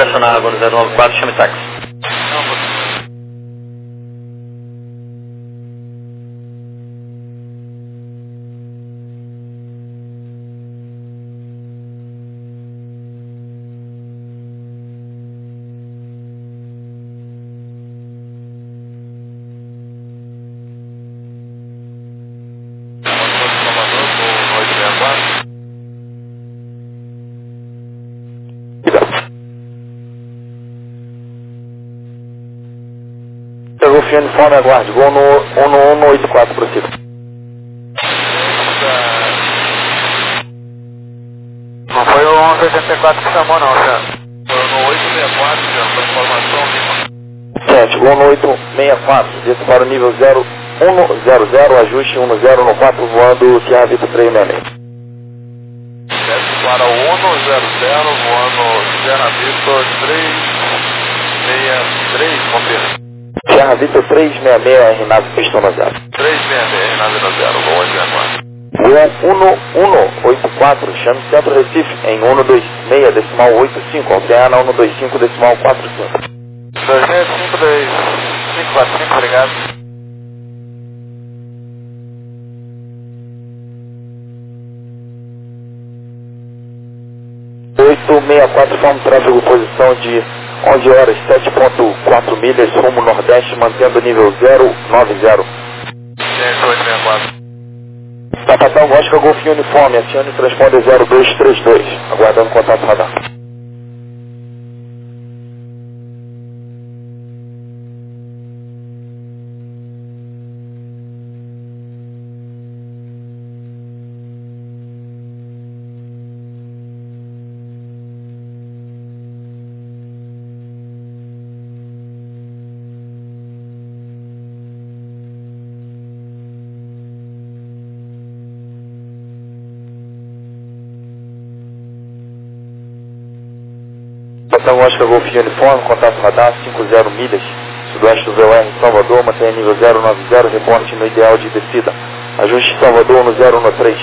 direcionar agora no 094, chame táxi. Golfinho uniforme, aguarde. Vou no 184, prossiga. Não foi o 1184 que chamou não, senhor. Foi no 864, senhor, foi informação Lima. 7, vou no 864, desça para o nível 0100, ajuste 10 no 4, voando Sierra Vitor 366. Desce para o 100, voando Sierra Vitor 363, confirma. Sierra Vitor 366, RNAV pistão no 0. 366, nave no 0, voo agora. Voo 1184, chame Centro Recife em 126, decimal 85, alterna 125, decimal 45. 2652545, obrigado. Forma tráfego posição de 11 horas, 7.4 milhas, rumo nordeste, mantendo o nível 090. 864. Sapatão Oscar Golfinho Uniforme, acione e transponder 0232, aguardando contato radar. Então, Oscar Golfinho Uniforme, contato radar, 50 milhas, sudoeste do VOR em Salvador, mantenha nível 090, reporte no ideal de descida. Ajuste Salvador no 013.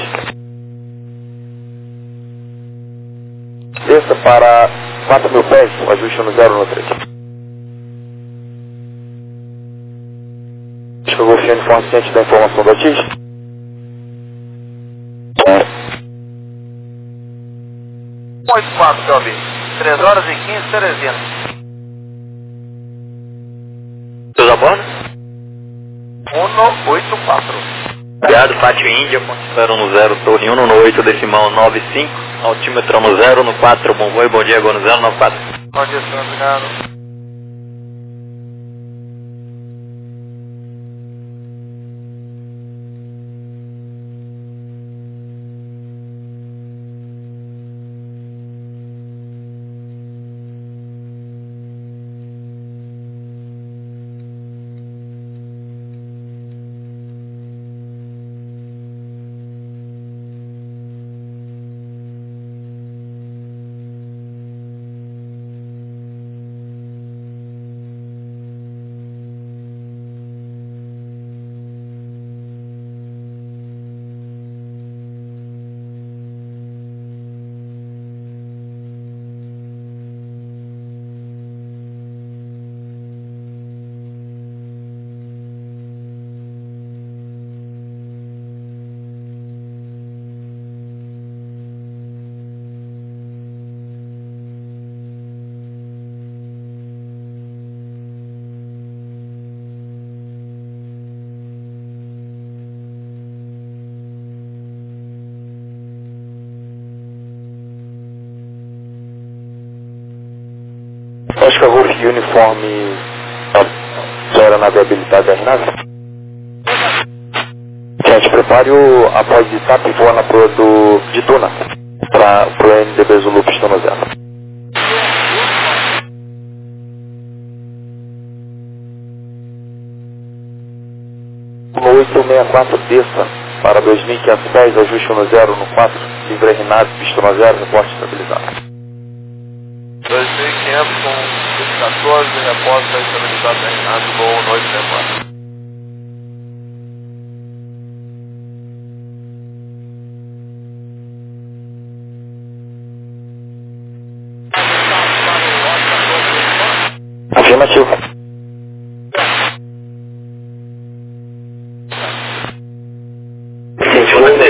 Desça para 4.000 pés, ajuste no 013. Oscar Golfinho Uniforme, ciente da informação do ATIS. 184, seu amigo. 3 horas e 15, Teresina. Tudo a bordo? 184. Obrigado, Pátio Índia, ponto 0 no 0, torre 1 no 8, decimal 95, altímetro no 0 no 4, bom voo e bom dia, agora no 094. Bom dia, senhor, obrigado. Oscar Golfinho Uniforme, sua aeronave habilitada RNAV. Gente, prepare o após de TAP e voa na proa de Tuna, para o NDB Zulu pistão no 0. No 864, desça para 2.500 pés, ajuste no 0 no 4, livre RNAV, pistão no 0, reporte estabilizado. 2.500 com 14, repórter da estabilidade da Renato, voo no 864.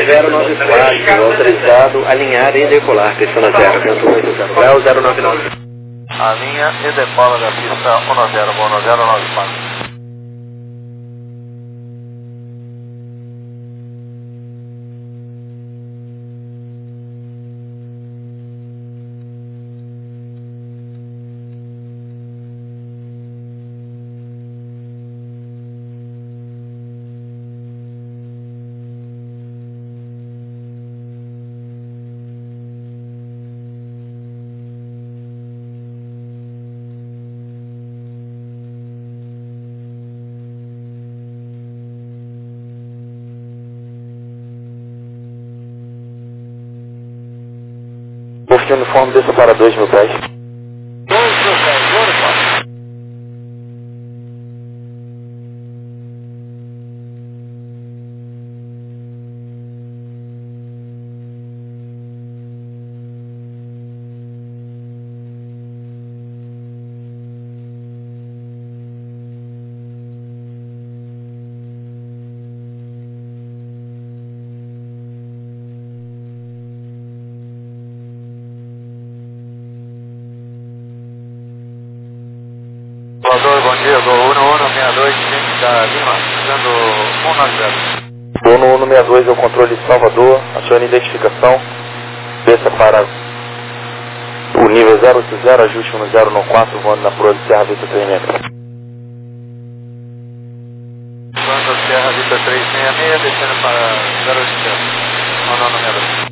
094, autorizado alinhar e decolar, pista 0, vento 80 graus, 099. A linha e decola da pista 10, voo 1094. Golf Uniforme, desça para 2.000 pés. 2.000 pés, uniforme. Salvador, bom dia, voo 1162, cliente da Lima, usando 190. Voo no 162 é o controle de Salvador, acione identificação, desça para o nível 080, ajuste no 094, voando na proa de Serra Vita 366. Voando Serra Vita 366, descendo para 080. Não, número.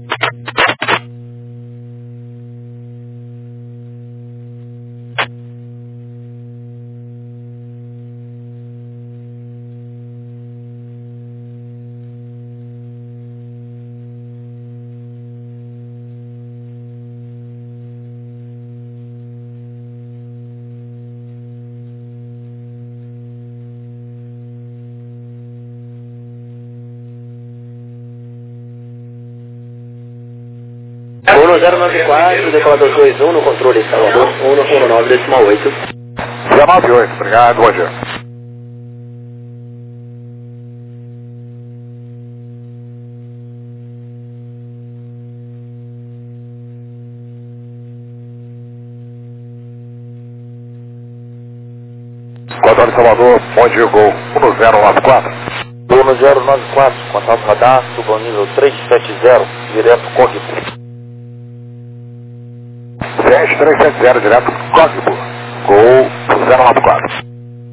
Voo 094, decolador 21 no controle Salvador, 119, decimal 8. 098, obrigado, bom dia. Controle Salvador, bom dia, gol 1094. Voo no 094, contato radar, suba ao nível 370, direto Cogbo. 370, direto Código. Gol 094.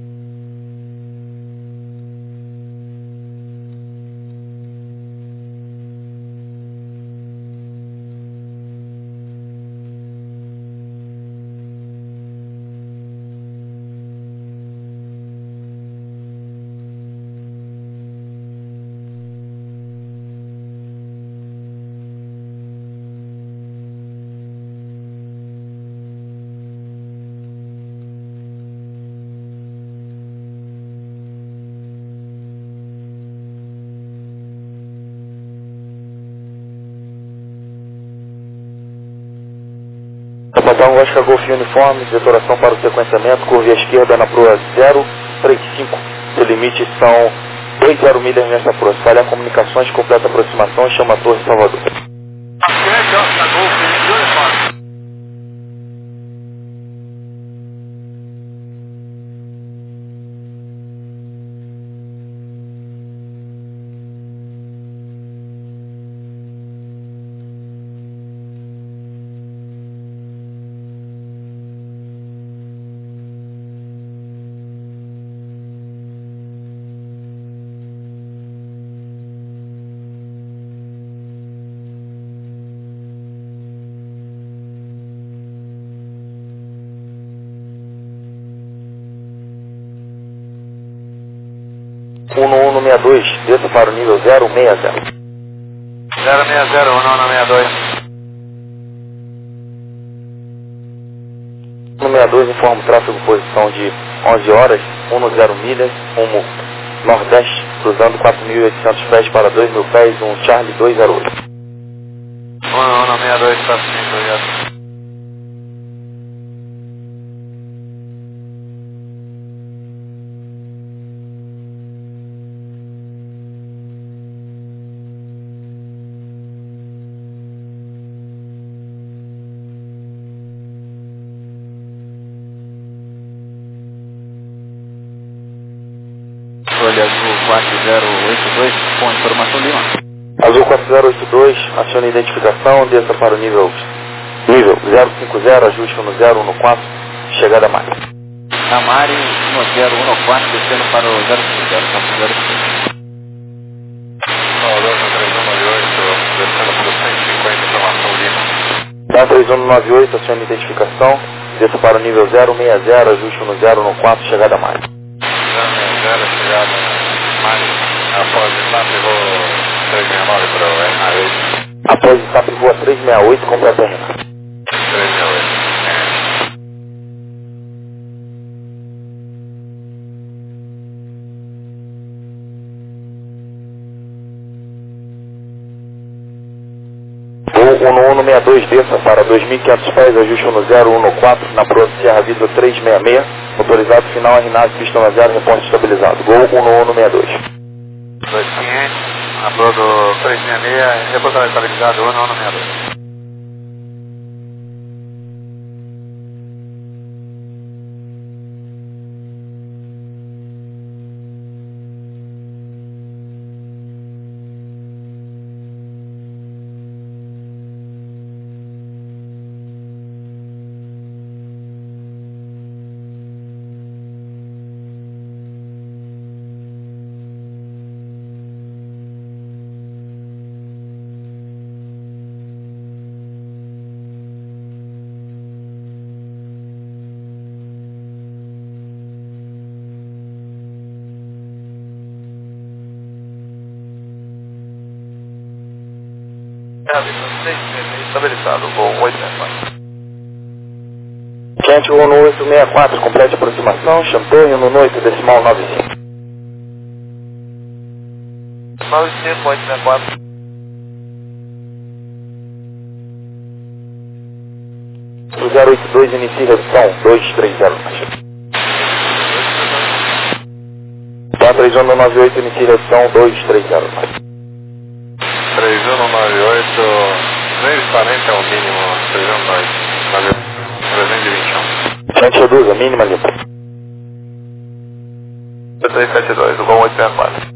Capitão Oscar Golf Uniforme, detonação para o sequenciamento, curva à esquerda na proa 035. Seu limite são 20 milhas nesta proa. Falha comunicações, completa aproximação, chama a Torre Salvador. Cliente Oscar Golf Uniforme. No 162, desça para o nível 060. 060, 1162. 162 informa o tráfego posição de 11 horas, 10 milhas, rumo nordeste, cruzando 4.800 pés para 2.000 pés, um Charlie 208. 1162, está sim, obrigado. 4082 com informação Lima. Azul 4082, acione a identificação, desça para o nível 050, ajuste no 014, chegada a Mari. A Mari no 014, descendo para o 050, campo 050. Salvador 3198, descendo para o 150, informação Lima. Tá 3198, acione a identificação, desça para o nível 060, ajuste no 014, chegada a Mari. 060, chegada a Mari. Após etapa, vou 369 para o RA8. Após etapa, voa 368, completa a RNA. 368. Voo 1162, desça para 2.500 pés, ajuste no 014, na proa Serra Vidro 366, motorizado final RNAV, pista na 0, reporte estabilizado. Gol 1162. 2500, a proa do 366, reportagem estabilizado, 1162. Estabilizado, voo 864. Quente 1864, complete aproximação, Champagne, no 8, decimal 95. 95, 864. O 082, inicia redução, 230. Tá 3198, inicia redução, 230. 3198, 340 é o mínimo, 321. Quente reduza, mínima limpa. 372, o voo 864.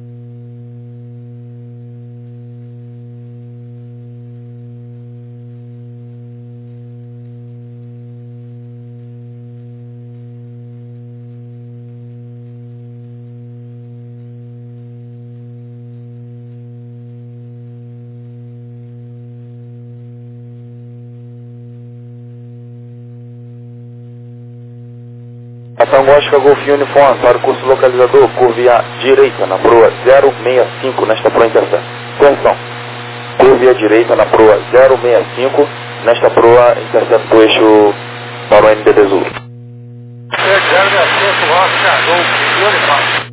Ação Gótica Golf Uniforme para o curso localizador, curve à direita na proa 065 nesta proa interseção. Atenção, curve à direita na proa 065 nesta proa interseção do eixo para o NBD Zulu. 065, Oscar Golf Uniforme.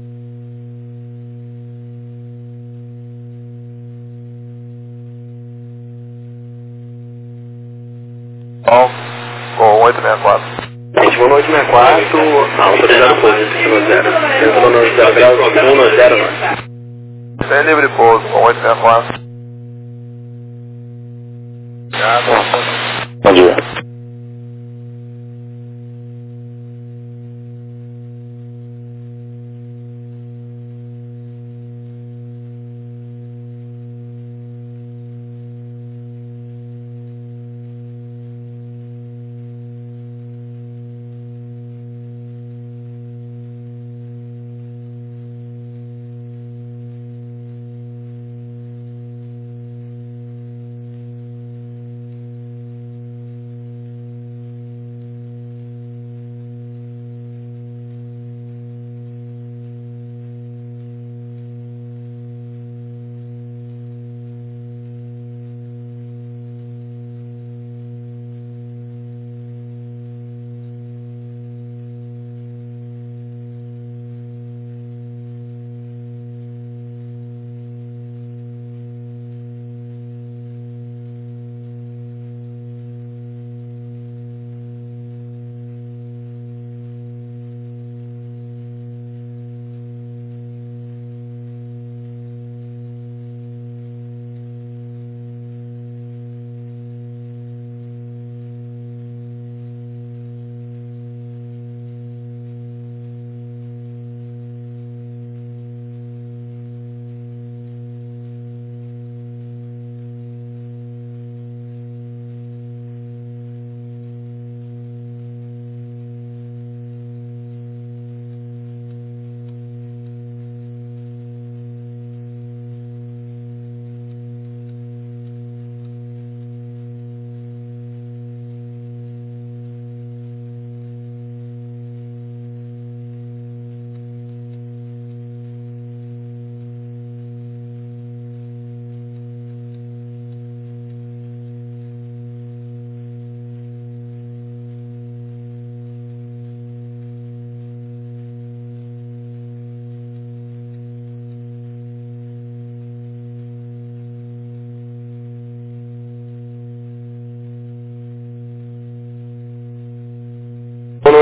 Bom, com 864. 2164, autorizado pouso, destino 0. Dentro no 0 graus, 109. Sem livre pouso, com 864. Bom dia.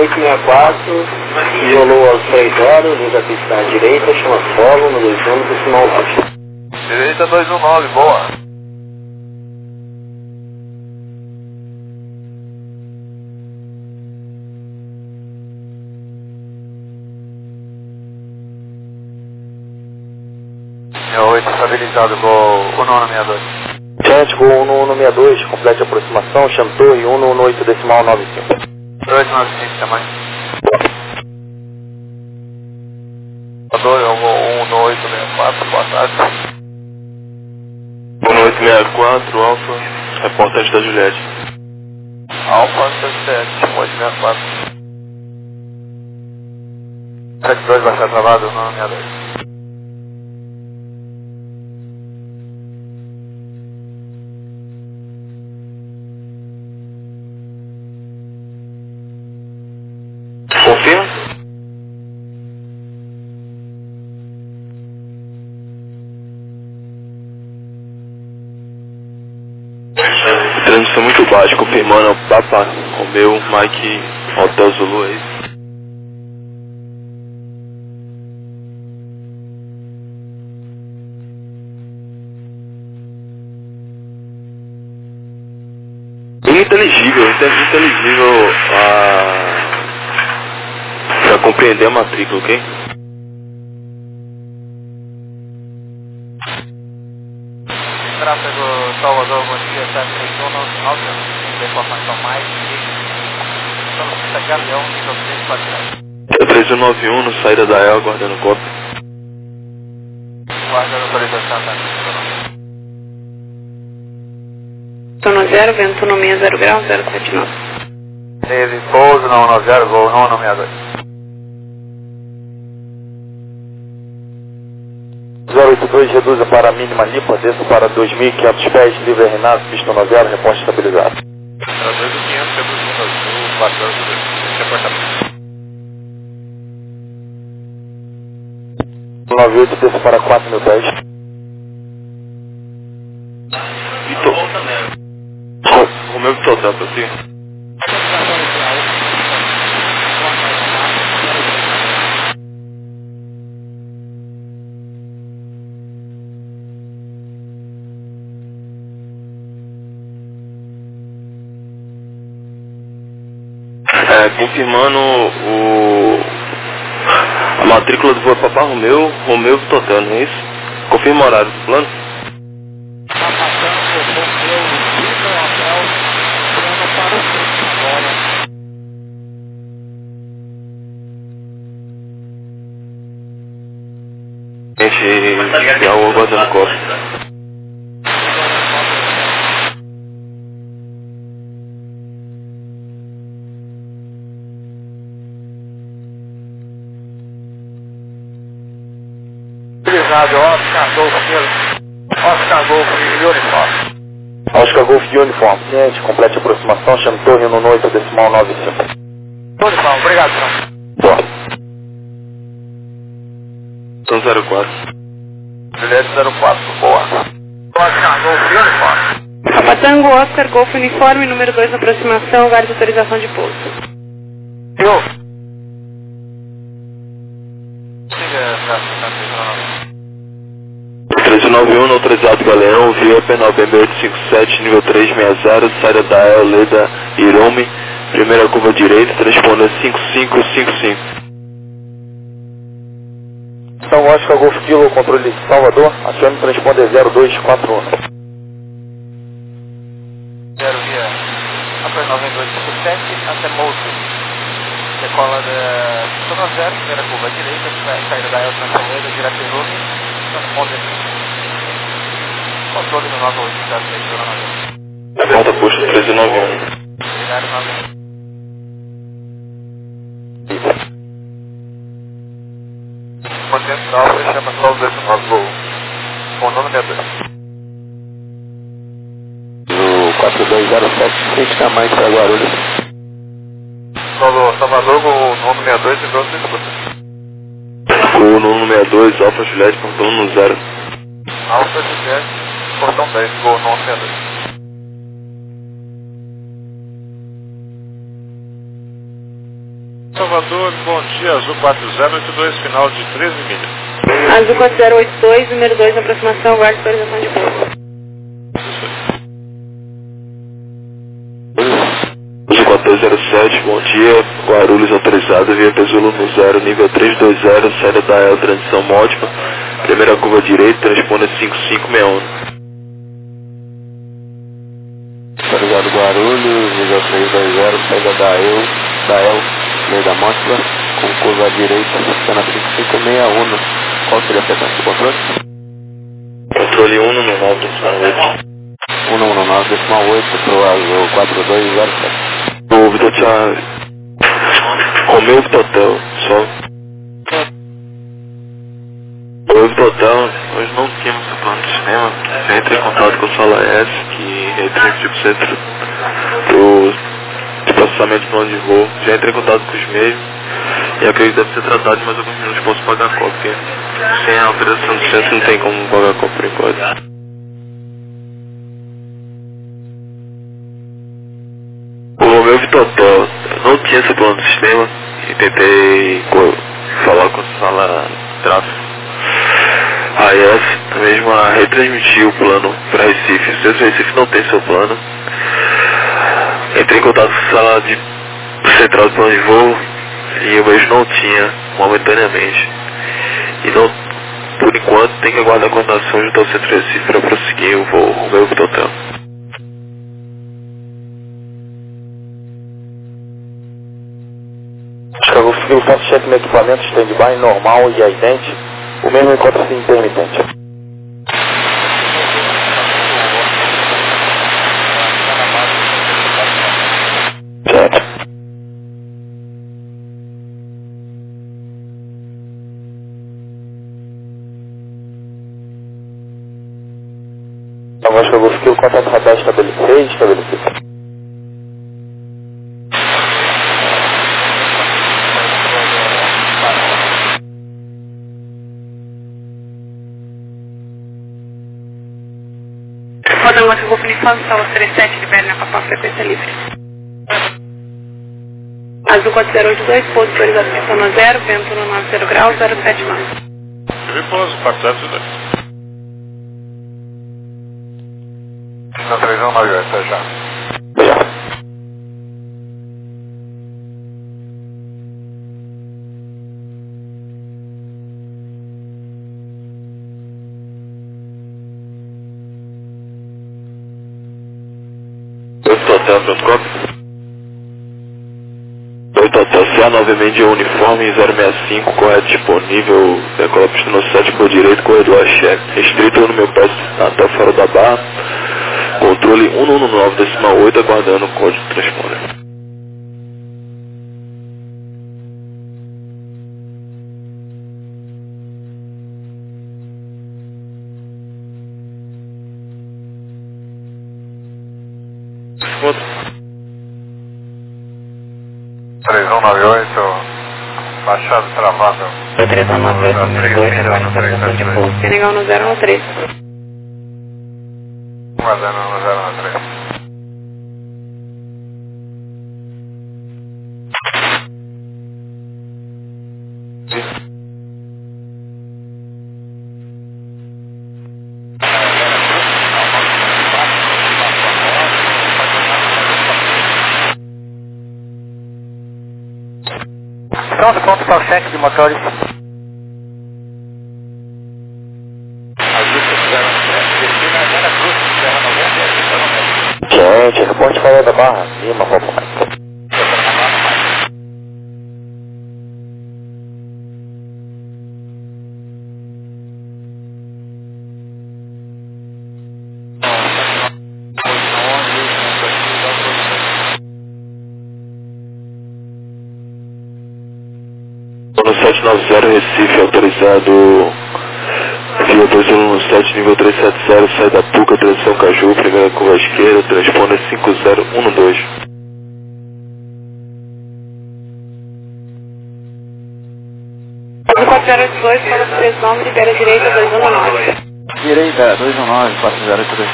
864, isolou aos 3 horas, liga pista à direita, chama solo, no 21, decimal 9. Direita 219, boa. É 8 estabilizado, gol 162. Chante, gol 1162, complete a aproximação, chame torre 118 decimal 95. 295 também. 1864, boa tarde. 1864, Alfa, reportagem da Juliette. Alfa 77, 864. 72 vai ser travado, 962. Confirma? Transmissão muito baixa, confirmando Papa Romeu, Mike, Hotel Zulu, é isso? Inteligível para compreender a matrícula, ok? Tráfego Salvador, bom dia, 731, alta, tem informação mais, estamos no Galeão, nível 3 quadrado. 3191, no saída da EL, aguardando cópia. Guarda a autorização, tá? Sono 0, vento no 60 graus, 079. Neve, pouso, não 90, voo, não 62. 082, reduza para a mínima limpa, desça para 2.500 pés, livre Renato, pista 90, reposte estabilizado. Era 2.500, reduz no azul, 4 horas, reportamento. 98, desça para 4.000 pés. Romeu que soltar pra si. Confirmando a matrícula do voo Papa Romeu, Romeu Total, não é isso? Confirma o horário do plano. Gente, já o aguardando costa. Oscar Golf Uniforme. Oscar Golf Uniforme, ciente, complete a aproximação, chame torre 118 decimal 95. Uniforme, obrigado, senhor. Boa. São 04. Juliette 04, boa. Oscar Golf Uniforme. Papa Tango, Oscar Golf Uniforme, número 2 na aproximação, lugar de autorização de pouso. Eu. 1391, autorizado Galeão, via November 857, nível 360, saída da EL, Leda, Irome, primeira curva direita, transpondendo 5555. Então, Oscar Golf Kilo, controle de Salvador, acione transponder 0241. 0 via Upper 9257 até Moulton. Decola da Zona 0, primeira curva direita, saída da EL, Transpondendo, direto Irome, transpondendo. Controle no 98, Volta posto 1391. Potencial, você chama só os 2 no nosso voo. Com o nome de Deus. O 4207, 6 mais para Guarulhos. Solo Salvador, o nome 62 e pronto, O número 62, Alfa Juliette, portão no 0. Alfa Juliette, portão 10, gol 962. Salvador, bom dia, Azul 4082, final de 13 milhas. Azul 4082, número 2 na aproximação, guarda autorização de voo. Azul 4207, bom dia, Guarulhos autorizado, via Pesulo no 0, nível 320, saída da El, transição ótima, primeira curva direita, transponder 5561. Autorizado Guarulhos, nível 320, saída da El, meio da mostra, com curva direita, cena 5561. Qual seria a sequência do controle? Controle 119.8. 119.8 pro Azul 4207. O Vitor tinha... Romeu Total, só... Romeu Total, nós não temos o plano de sistema. Já entrei em contato com o Sala S, que é transmitir pro centro de processamento de plano de voo. Já entrei em contato com os mesmos e acredito que deve ser tratado de mais alguns minutos. Posso pagar a cópia, porque sem a autorização do centro não tem como pagar a cópia por enquanto. O Romeu Vitotó, eu não tinha esse plano do sistema e tentei falar com a sala tráfego. A EF mesmo a retransmitir o plano para Recife. Se o Recife não tem seu plano, entrei em contato com a sala de central do plano de voo e eu mesmo não tinha momentaneamente. E não, por enquanto, tem que aguardar a coordenação junto ao centro Recife para prosseguir o voo Romeu Vitotó. Eu faço check no equipamento, stand-by, normal e idente. O mesmo encontra-se intermitente. Certo. Então, acho que eu vou ficar o contato radar estabelecido. Rodando aqui, vou uniforme, sala 37, libere na Papá, frequência livre. Azul 4082, pouso autorização no 0, vento no 90 graus, 07 mais. Repouso, 402. Na 3198, até já. Oi, Total, CA9 Mendia uniforme 065, correto disponível, decola pista no 7 por direito, corredor axé, restrito no meu pé até fora da barra, controle 119.8, aguardando o código de transponder. Quanto? 3198, baixado travado. 3198, número 2, aguarda autorização de voo. Senegal no 013. Guardando no 013. Pronto, ponto para o cheque de motores. Gente, reporte falou da barra acima, rapaz. No 790 Recife, autorizado via 217, nível 370, sai da Puca, transição Caju, primeira curva esquerda, transponder 5012. Azul 4082, fala 39, libera direita 219. Direita 219, 4082.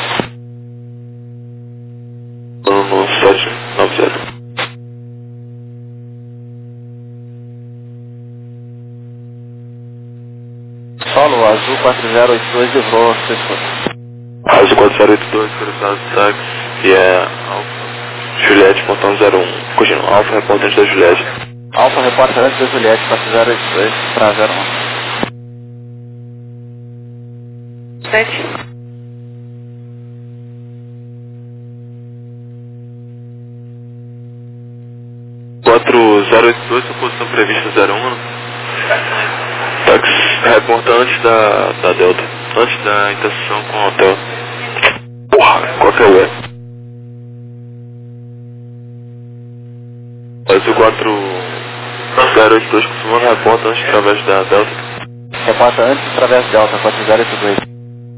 No 790. Solo, azul 4082, livrou, você escuta. Azul 4082, autorizado do táxi, que é Alfa Juliette, portão 01. Continua, Alfa reportante da Juliette. Alfa repórter antes da Juliette, 4082 para 01. 7. sua posição prevista 01. Táxi reporta antes da Delta, antes da interseção com o hotel. Porra, qual que é? Azul 4082 costumando reporta antes através da Delta. Reporta antes através da Delta, 4082.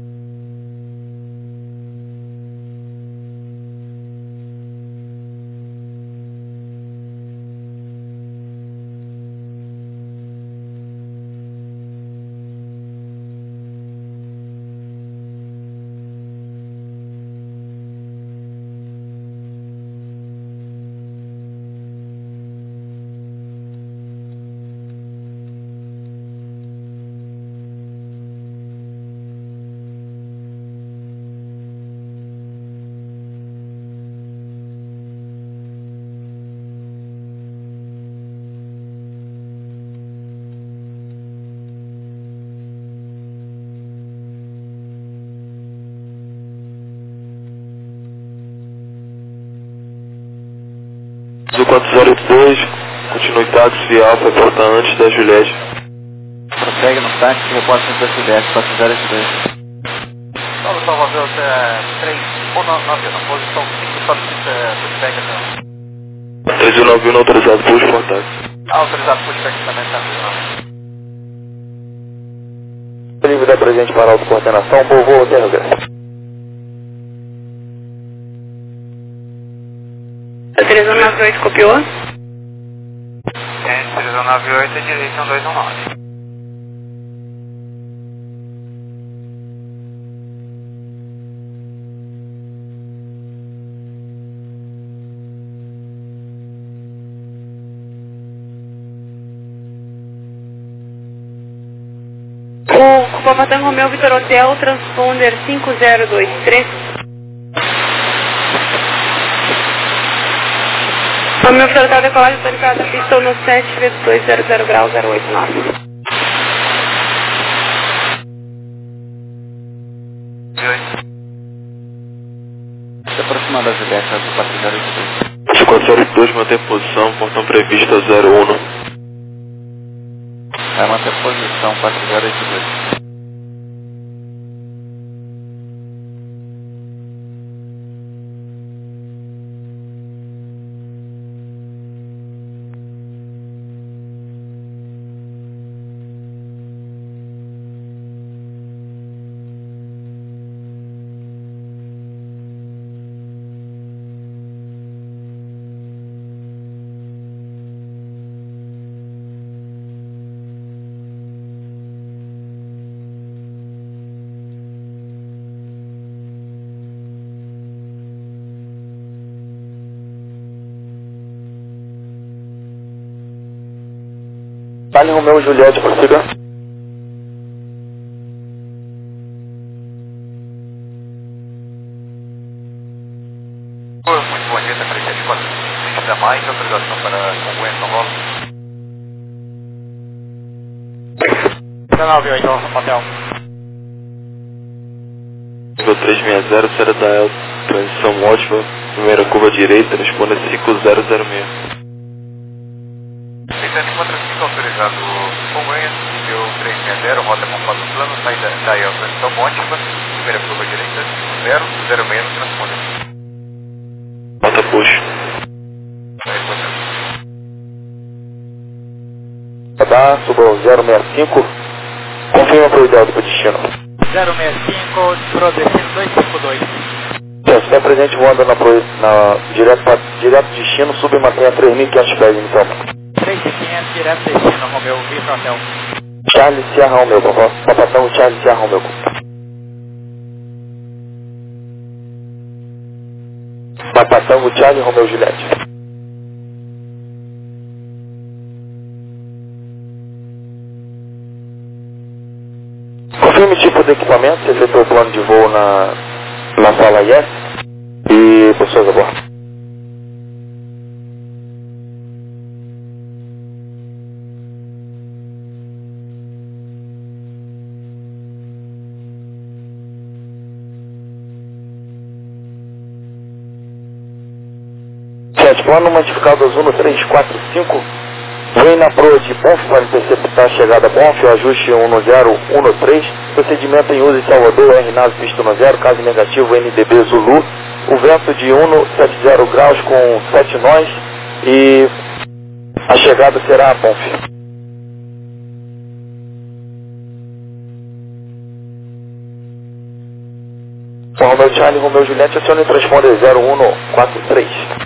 Azul 4082, continue táxi Alfa reporta antes da Juliette. Prossegue no táxi, reporta antes da Juliette, 4082. Solo Salvador 3191, posição 5, solicita pushback até 3191 autorizado push for táxi. autorizado pushback também está Livre da presente para autocoordenação, povo TRV. 3198 copiou. 3198 é direito 219. O Papa Tango Romeo Vitor Hotel, transponder 5023. Romeo Vitor Hotel, decolagem autorizada, pista no 7, vezes 200 graus 089. Se aproximando da Juliette, azul 4082. Azul 4082 mantém posição, portão prevista 01. Vai manter posição, 4082. Vale Romeo Juliette, prossiga. Muito bom dia, Secretaria de 420 da mais, autorização para Congonhas São Paulo. 1998, hotel. Nível 360, Serra da Elta, transição ótima, primeira curva direita, responda 5006. Vicente 45 autorizado Congonhas, nível 360, rota conforme o plano, saída da EL, transição ótima, primeira curva direita, 006 no transponder. Nota push. Tá, subo 065. Confirma para o ideal do destino. 065, pro destino 252. Se está presente voando direto destino, sub e mantenha 3.500 pés então. 3500, direto destino, Romeu, Vitor Hotel. Charlie Sierra Romeu, Papatão Charlie Sierra Romeu. Papatão Charlie Romeu Juliette. Confirme o tipo de equipamento, você efetuou o plano de voo na sala IS e pessoas a bordo. Plano modificado Azuno 345, vem na proa de Bonf para interceptar a chegada Bonf, ajuste 1013, procedimento em uso em Salvador, RNAV pista 10, caso negativo NDB Zulu, o vento de 170 graus com 7 nós e a chegada será a Bonf. Romeu Charlie, Romeu Juliette, acione o transponder 0143.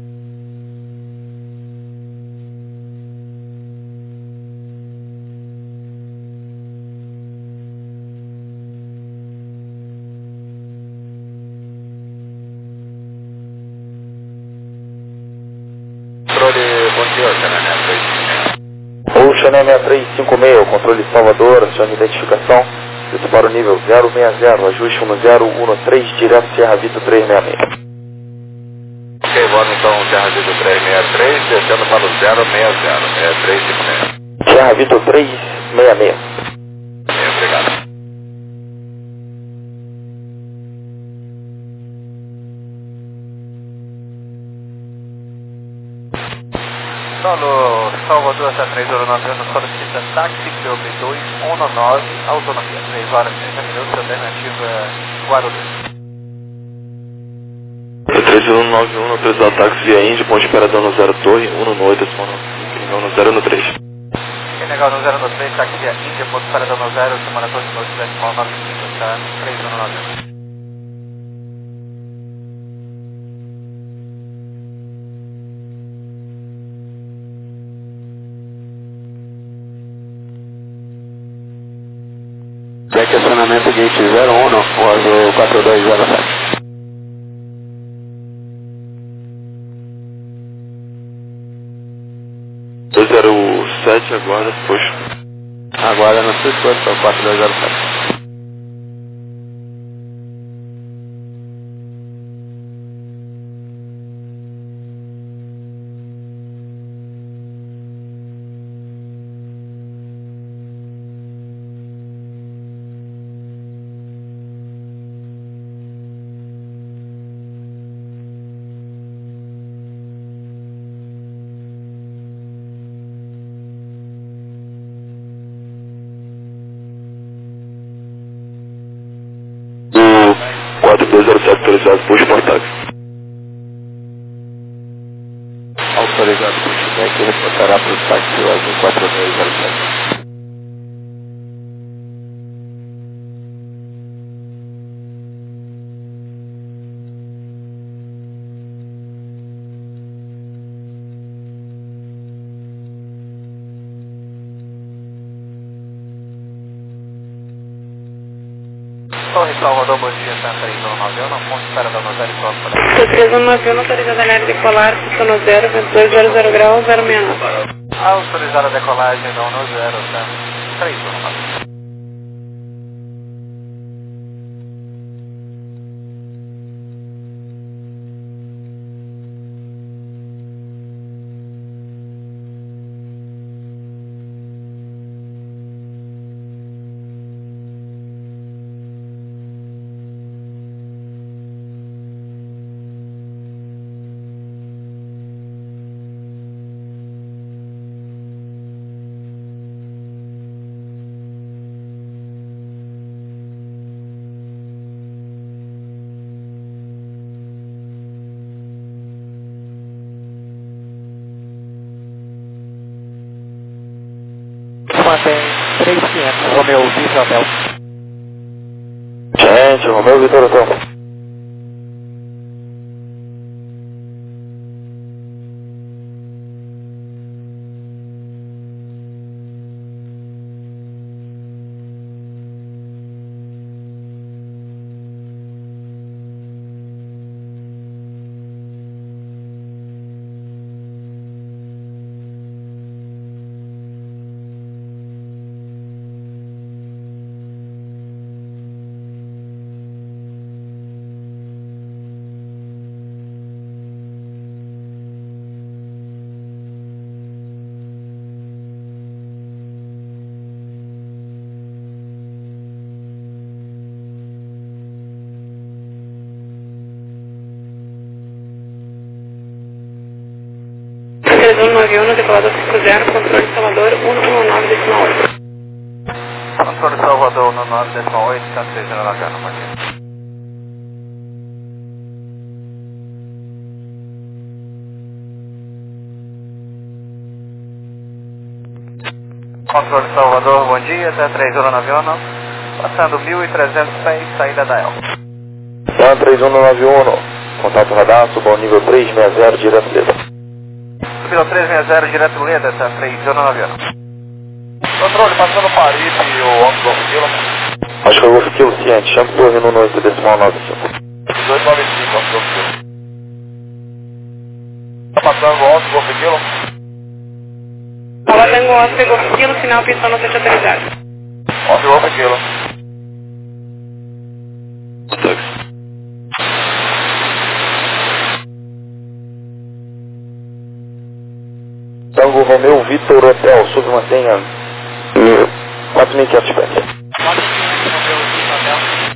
O Chanel 6356, controle Salvador, acione identificação, isso para o nível 060, ajuste 1013, direto Serra Vitor 366. Ok, vamos então Serra Vitor 363, descendo para o 060, 356. Serra Vitor 366. Obrigado. Solo Salvador C309, solicita táxi POB219, autonomia 3 horas e 30 minutos, alternativa Guarulhos. 3191, autorizado táxi via Índia, ponte esperador no 0 Torre, 1 no 8, no 0 no 3. Legal, no 0 no 3, táxi via Índia, ponte esperador no 0, semana torre no 95, tá? 3191. Deck acionamento gate 01, voz 4207. 207, aguarda, puxa. Aguarda no Cisco, 4207. O 4207 autorizado, puxa por táxi. Autorizado pushback, ele reportará para o táxi Azul 4207. Torre Salvador, bom dia, Santa Isla 91, ponte esperador no 0 e próximo. C391, autorizada na área decolar, pista no 0, vento 200 graus, 069. Autorizada a decolagem não no 0, tá? 3191. Mantém 3500, Romeu Vitor Hotel. Gente, Romeu Vitor Hotel. 391, decolador 50, controle Salvador 119,8. Controle Salvador 119,8, está 390, bom dia. Controle Salvador, bom dia, até 3091, passando 1306, saída da El. Sam 3191, contato radar, suba ao nível 360, direto Leda. Subiu 360, direto Leda, até 3091. Controle, passando Paripe e o Alto Golf Kilo. Acho que eu vou ficar ciente, chama torre no 8 decimal 95. 295, Alto Golf Kilo. Tá passando o Alto Golf Kilo. Paula Tango Oscar, Golf Kilo, final pistão no 7 autorizado. Alto Golf Kilo. Tango Romeu Vitor Hotel, submantenha 4.500 pés. 4.500, Romeu Vitor Hotel.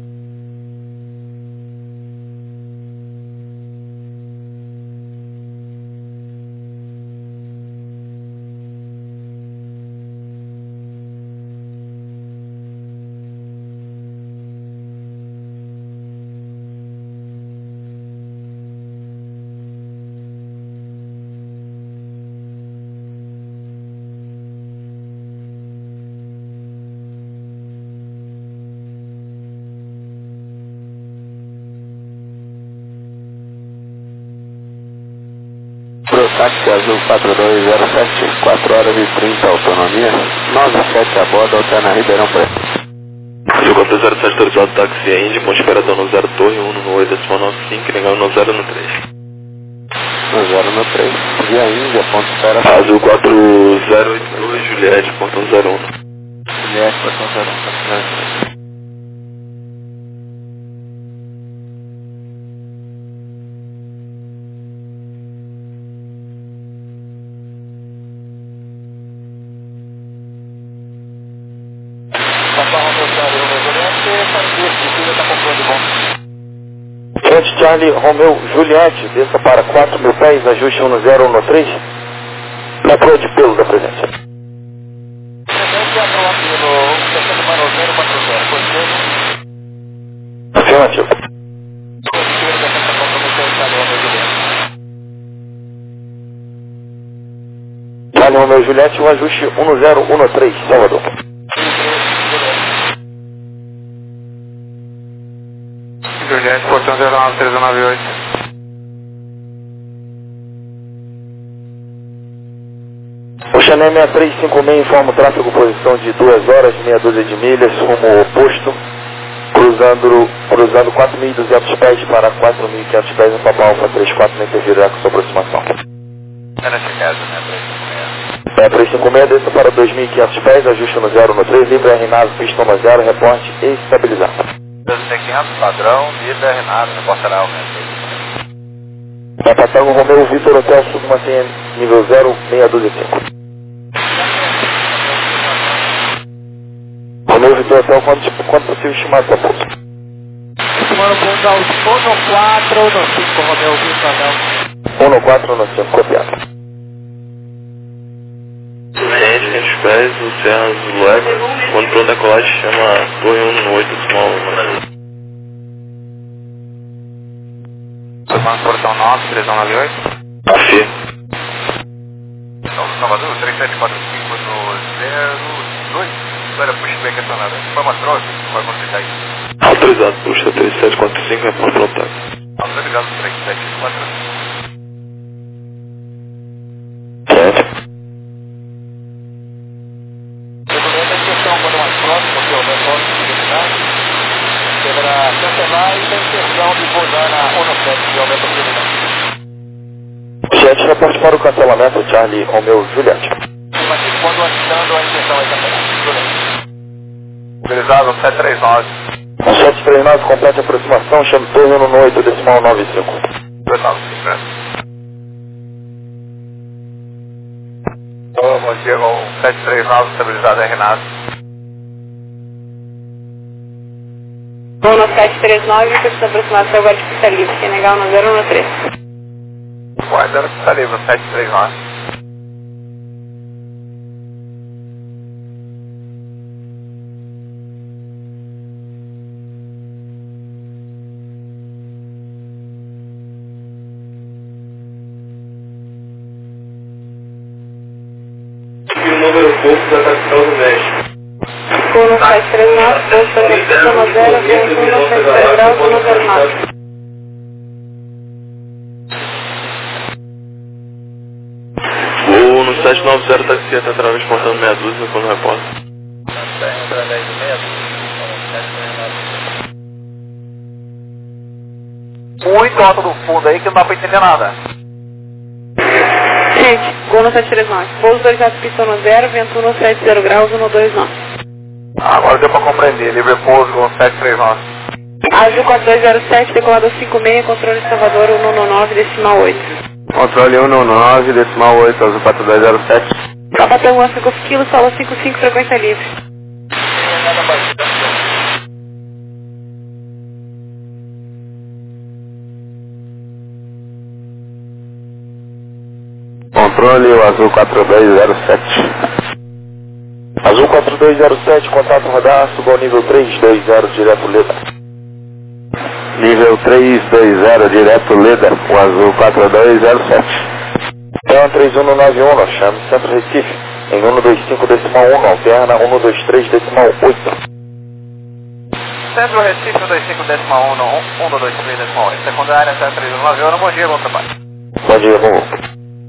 Táxi Azul 4207, 4 horas e 30, autonomia, 97 a bordo, alterna Ribeirão Preto. Azul 4007 autorizado, táxi Indy, ponte esperador no 0 torre, 1 no 8, decimal 95, negado no 0 no 3. No 0 no 3, via Índia, ponto espera. Azul 4082, Juliette, ponto 01. Juliette, ponto 01. Frente Charlie Romeu Juliette, desça para 4.000 pés, ajuste 1013, na proa de pelo da presença. Afirmativo. Charlie Romeu Juliette, um ajuste 1013, Salvador. Juliette, portão 09398. O Chanel 6356 informa o tráfego posição de 2 horas, meia dúzia de milhas, rumo oposto, cruzando 4.200 pés para 4.500 pés em Papa Alfa 34, não intervirá com sua aproximação. É nessa casa, né, 356. 356, desça para 2.500 pés, ajuste no 0 no 3, livre RNAV, pistão no 0, reporte e estabilizado. 2.500, padrão, vida, Renato, reportará o Tango Romeu Vitor Hotel, submantenha nível 0, meia dúzia 5. Romeu Vitor Hotel, quanto possível estimado para pouso? Mano, ponto ao 1-4 no 5, Romeu Vitor Hotel. 1-4 no 5, copiado. 500 pés, o Serra Azul Eco, quando pronto a colagem chama torre 1 no 8, decimal 1. Portão 9, 3198. Afirma. Salvador, 3745 no 02. Espera, puxa bem questionado. Foi uma troca? Vai considerar isso. Autorizado, puxa 3745, repórter frontal. Autorizado, 3745. Certo. Recomendo a inspeção quando mais próximo, que é o depósito de velocidade, deverá cancelar e tem intenção de pousar na 17, que aumenta a velocidade. Jet, reporte para o cancelamento, Charlie Romeu Juliette. Mas quando andando, a intenção é cancelar. Autorizado, 739. 739, complete a aproximação, chame torre no 8, decimal 95. 295, bom dia, com 739, estabilizado é Renato. Bom, no 739, precisa aproximação agora de pista livre, sem negar o 013. Guarda, está livre, 739. Força da capital do México. Uno 739, pouso para pistão 0, vento 170 graus, 109. Voo no 790, taxi até através portando meia dúzia, quando reporta. Muito alto do fundo aí que não dá pra entender nada. Gente, Gol no 739, pouso 24 pistão 0, vento 170 graus, 129. Agora deu pra compreender, livre pouso com 739. Azul 4207, decolador 56, controle de Salvador 119, decimal 8. Controle 119, decimal 8, Azul 4207. Papa Tango 5 kg, solo 55, frequência livre. Controle o Azul 4207. Azul 4207, contato radar, suba ao nível 320, direto Leda. Nível 320, direto Leda, o Azul 4207. Então 3191, chame Centro Recife, em 125 decimal 1, alterna 123 decimal 8. Centro Recife 125 decimal 1, 123 decimal 8. Secundária 7391, bom dia, bom trabalho. Bom dia, bom dia.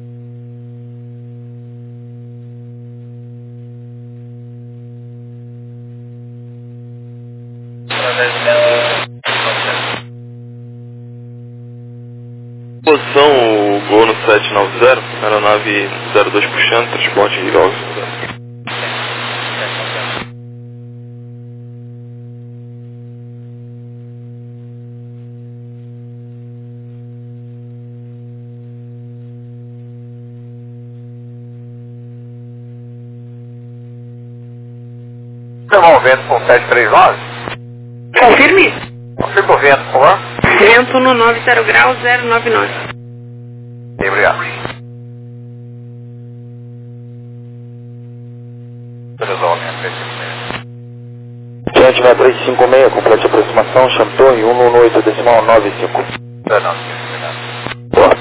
Posição, o Gol no 790, aeronave 02 puxando, transporte de Gauss. Observar o vento com 739. Confirme. Confirma o vento, por favor. Vento no 90 graus, 099. Sim, obrigado. Resolve a 356. Diante vai 356, complete aproximação, chame torre 118 decimal 95. Não, obrigado. Boa.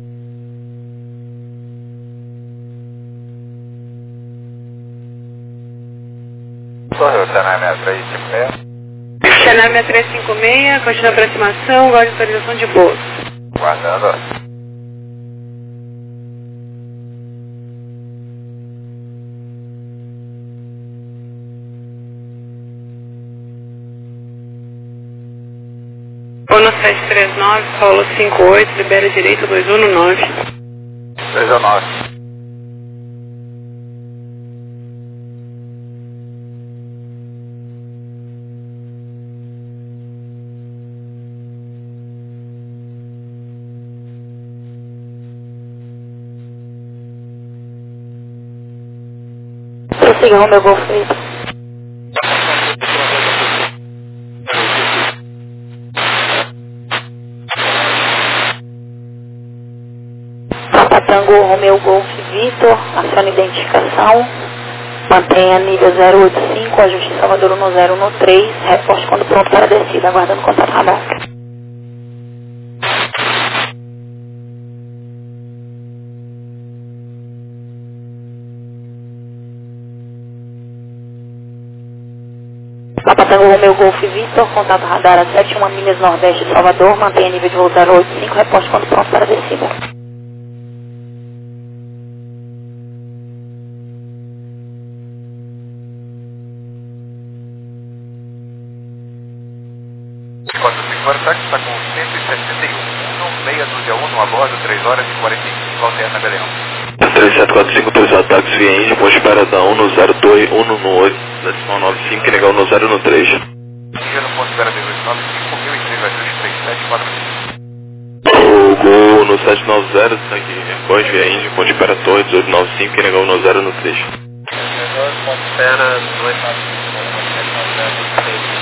Torre, Senai 6356. Senai 6356, continua a aproximação, guarda de autorização de voo. Guardando. Ono 739, Paulo 58, libera direito 219. 219. Prossiga, meu Golf feito. Papa Tango, Romeu Golf Vitor, aciona identificação, mantenha nível 085, ajuste Salvador 1013, reporte quando pronto para a descida, aguardando contato radar. Papa Tango Romeu Golf Vitor, contato radar a 71 milhas nordeste de Salvador, mantenha nível de voo 085, reporte quando pronto para a descida. Está com 171, meia dúzia 1 a bordo, 3 horas e 45, alterna Galeão. 3745, autorizado táxi via Índia, com espera da 1 no 02, 1 no 8, decimal 95, legal no 0 no 3. Índia no ponto espera 1895, 1003, ajuste 3745. O Gol no 790, tá aqui, após via Índia, com espera torre 1895, legal no 0 no 3. Ponto espera 295,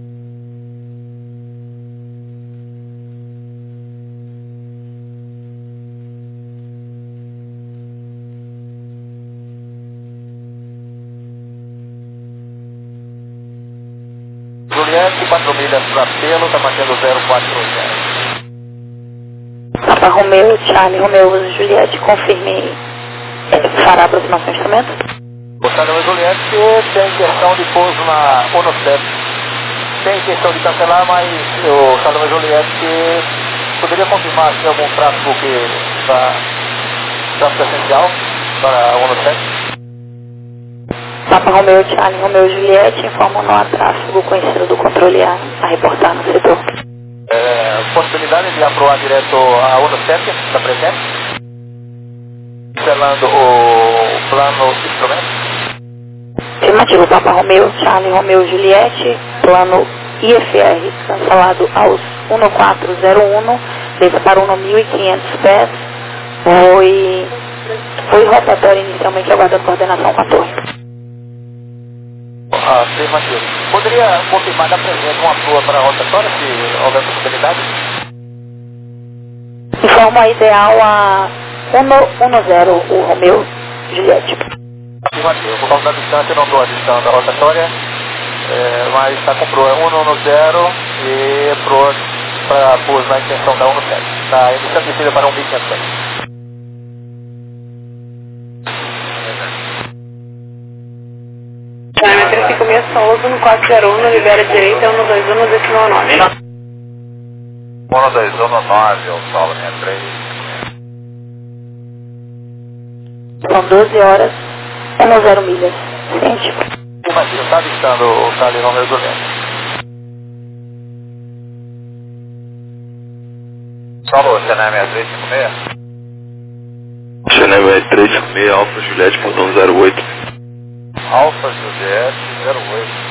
Juliette, 4 milhas para Pelo, está batendo 040. Papa Romeu, Charlie Romeu, Juliette, confirme, fará aproximação de instrumento? Vou Charlie Juliette, tem questão de pouso na 17. Tem questão de cancelar, mas o Charlie Juliette poderia confirmar se algum tráfego que está tráfego essencial para a 17. Papa Romeu Charlie Romeu Juliette informa não há tráfego conhecido do controle A reportar no setor. Possibilidade de aprovar direto a 17, está presente? Selando o plano instrumento? Afirmativo, Papa Romeu Charlie Romeu Juliette, plano IFR cancelado aos 1401, desde para 1.500 pés, foi rotatório inicialmente aguardando coordenação com a torre. Afirmativo. Poderia confirmar da presença uma proa para a rotatória, se houver possibilidade? Informa ideal a 110, o Romeu Juliette. Afirmativo. Por causa da distância, eu não dou a distância da rotatória, mas está com proa 110 e proa para pouso na extensão da 17. Está estabelecida para 1.500 pés. Entre 56 São Uso no 401, libera direita, 121, decimal 9. 121,9, o solo 63. São 12 horas, 10 milhas. Ciente. Imagina, está avistando o Charlie Romeu Juliette. Solo, CNM 356. CNM 356, Alfa Juliette, portão 08. Alfa Juliette 08.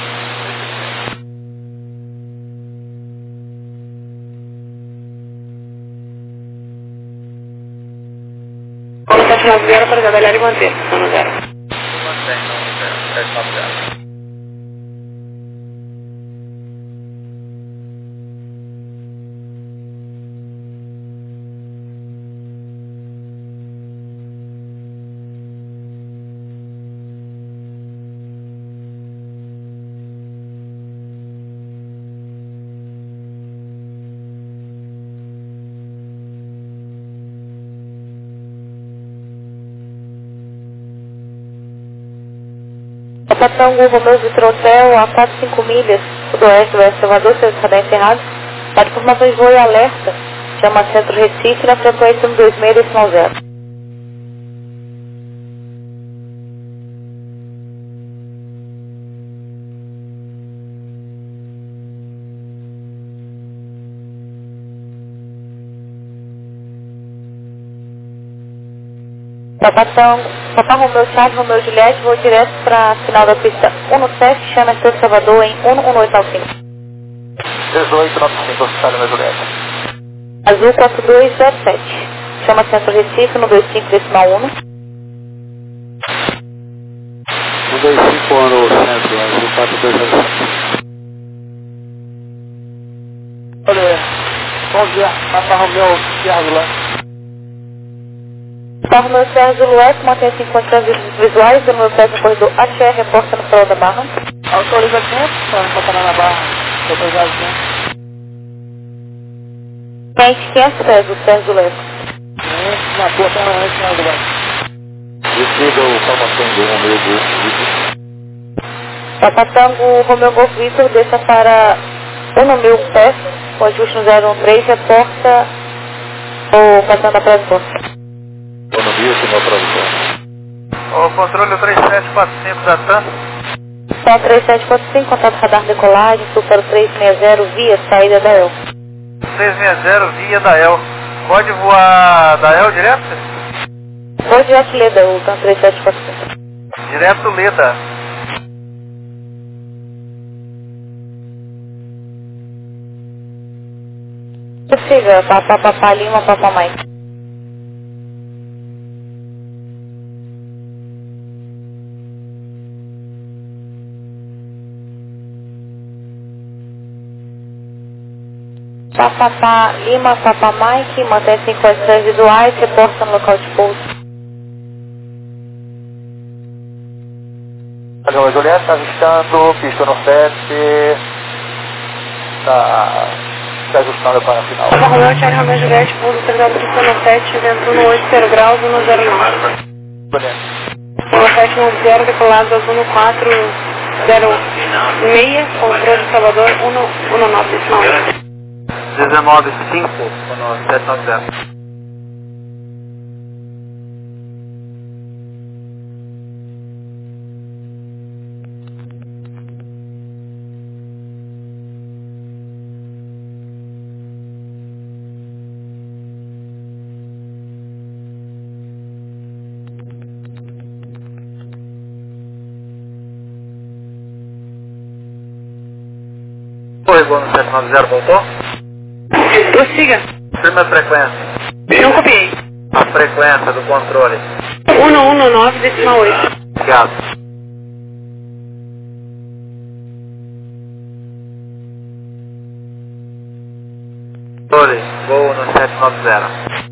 Vamos para final 0 para trabalhar e manter. Ano 0. Mantém, não, 790. Patangu Romeu Vitor Hotel a 45 milhas, sudoeste, oeste, Salvador, seu radar encerrado. Para informações de voo e alerta, chama Centro Recife na frequência 126.0. Papa Romeu Charlie Romeu Juliette, vou direto para a final da pista 17, chama Estado Salvador em 11895. 1895, Charlie Romeu Juliette. Azul 4207, chama Centro Recife no 25 decimal 1. 125 ano centro, Azul 4207. Olha, bom dia, Papa Romeu Charlie. Papa Romeu Sérgio Lueto, mantém-se em condições visuais do meu pé no corredor AXR, reporta no salão da Barra. Autoriza tempo, para botar na barra, autorizado tempo. Quente, 500 pés, o Sérgio Lueto. Na porta, antes, na Lueto. Descida o Papatango Romeu Golf Vitor. Papatango Romeu Golf Vitor, desça para 1.000 pés, com ajuste no 013, reporta o passando da pré-porta. Economia, sinal tradução. O controle 3745 da TAM. Só 3745, contato radar decolagem, supera 360 via saída da EL. 360 via da EL. Pode voar da EL direto? Vou direto Leda, o TAM 3745. Direto Leda. Siga, Papá Lima, Papá Mike. Papá Lima, Papá Mike, mantém-se em condições visuais, reporta no local de pouso. Olha, Juliette está avistando, pista no 7, está se ajustando para a final. Papa Romeu Charlie Romeu Juliette, pouso autorizado pista no 7, vento no 80 graus, 109. Juliette. 1790, decolado da zona 406, controle de Salvador 119,8. 19,5, 790. Oi, Gol no 790, voltou? Prossiga. Firme a frequência. Não copiei. A frequência do controle. 119,8. Obrigado. Controle, Gol no 790.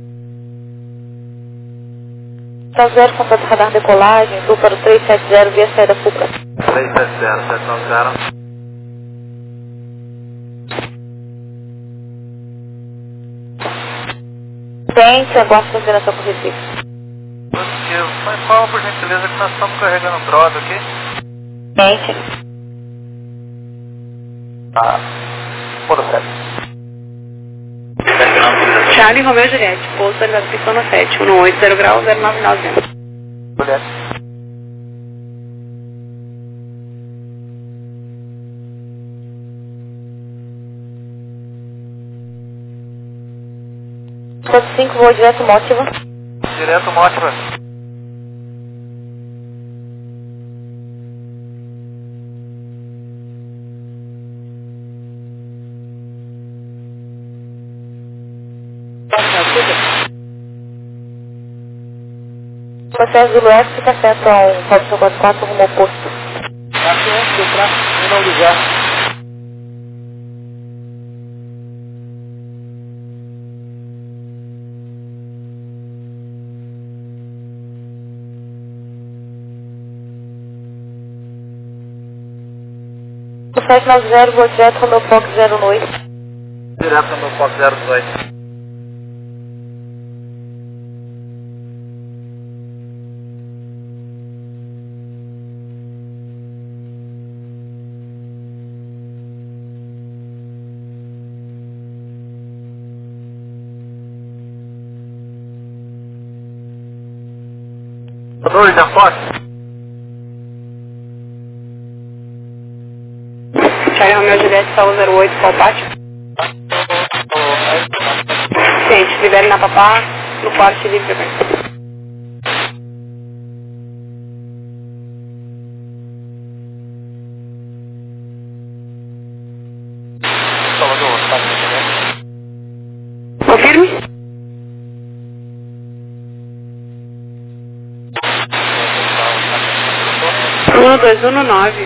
Tá 0, contato radar decolagem, vou para o 370 via saída Fuca. 370, 790. Tente, aguarde coordenação com o Recife. Positivo. Mas fala por gentileza que nós estamos carregando droga aqui. Tente. Pouso 7. Charlie Romeo Juliette, pouso elevado pistão 7, 180 graus, 099. Juliette. Código 5, voo direto Mótiva. Direto Mótiva. Processo do Luex, fica atento a um Robson 44 rumo oposto. Atento, deu pra não ligar. O 790, voo direto Romeo Fox 08. Direto no meu Fox 018. Controle da Fox. Charlie Romeo Juliette, Saulo 08, qual pátio? Gente, libere na papá, no quarto livre frequência. Salvador, tá aqui, né? Confirme? Bruno 219.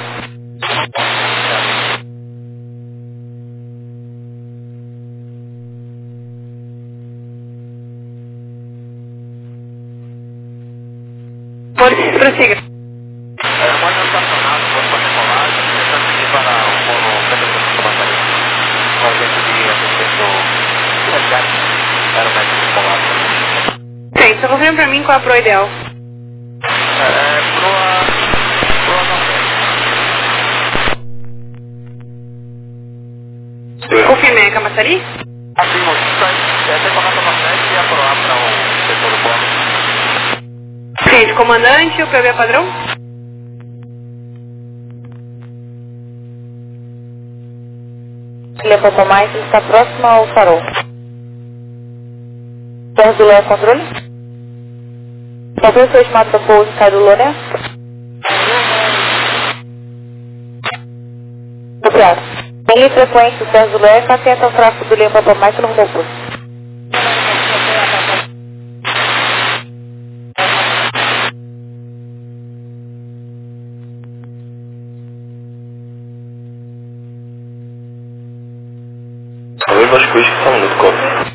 Prossiga. Pode estacionar, pode fazer colagem, deixar aqui para o centro de batalha. Com a gente de assistente do resgate, era o médico de colagem. Sim, só confirma pra mim qual é a proa ideal. Proa não. Confirme, é Camaçari? Assim, até com a nota bastante e a proa para o setor do bônus. Gente, comandante, o PB padrão? Levanta mais, ele está próximo ao farol. Torre do Léo, controle. Talvez o seu estimado para pouso cai do Loné. Copiado. Em linha frequência, o Torre do Léo está atento ao tráfego do Leão Papa Mike no rumo oposto. Talvez as coisas que são muito cortas.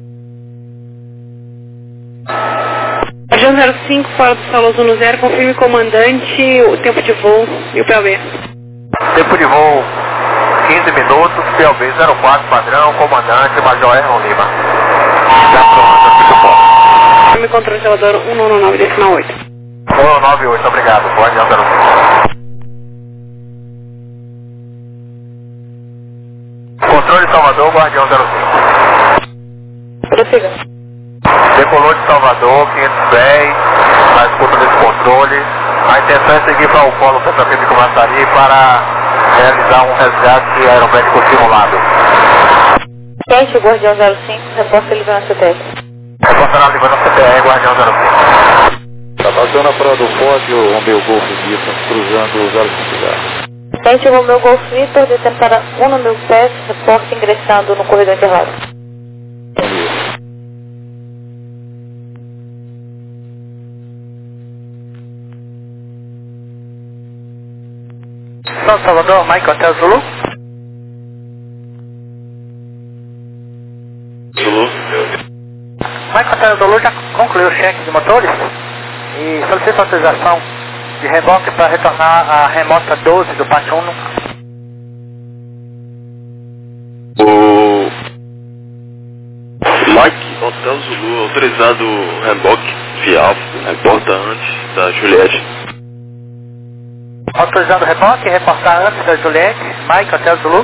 Avião 05, fora do Salão 10, confirme comandante, o tempo de voo e o PLB. Tempo de voo 15 minutos, PLB 04 padrão, comandante Major Erron Lima. Já pronto, aqui do ponto. Confirme controle de Salvador 199,8. 98, obrigado. Guardião 05. Controle de Salvador, Guardião 05. Prossiga. Decolou de Salvador, 500 pés, na escuta desse controle. A intenção é seguir para o polo Petrofísico de Massari para realizar um resgate aeromédico simulado. Quente, Guardião 05, reporta livre na CTR. Reportará livre na CTR, Guardião 05. Tá passando a prova do Ford, o Romeo Golf Vitor, cruzando o 05. Quente, Romeo Golf Vitor, descendo para 1 mil pés, reporta ingressando no corredor intervalo. São Salvador, Mike Hotel Zulu. Zulu. Mike Hotel Zulu já concluiu o cheque de motores e solicita autorização de reboque para retornar a remota 12 do Pátio 1. O Mike Hotel Zulu, autorizado reboque via reporta antes da Juliette. Autorizando o reboque, reportar antes da Juliette, Mike Hotel Zulu.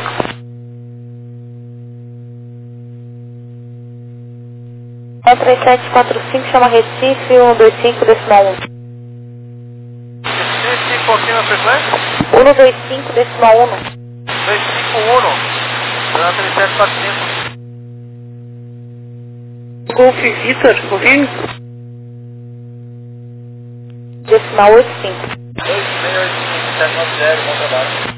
É 3745, chama Recife, 125, decimal 1. Recife, confirma a frequência? 125, decimal 1. 251, 3745. Golf Vitor, confirme. Decimal 85. 2685, 790, bom trabalho.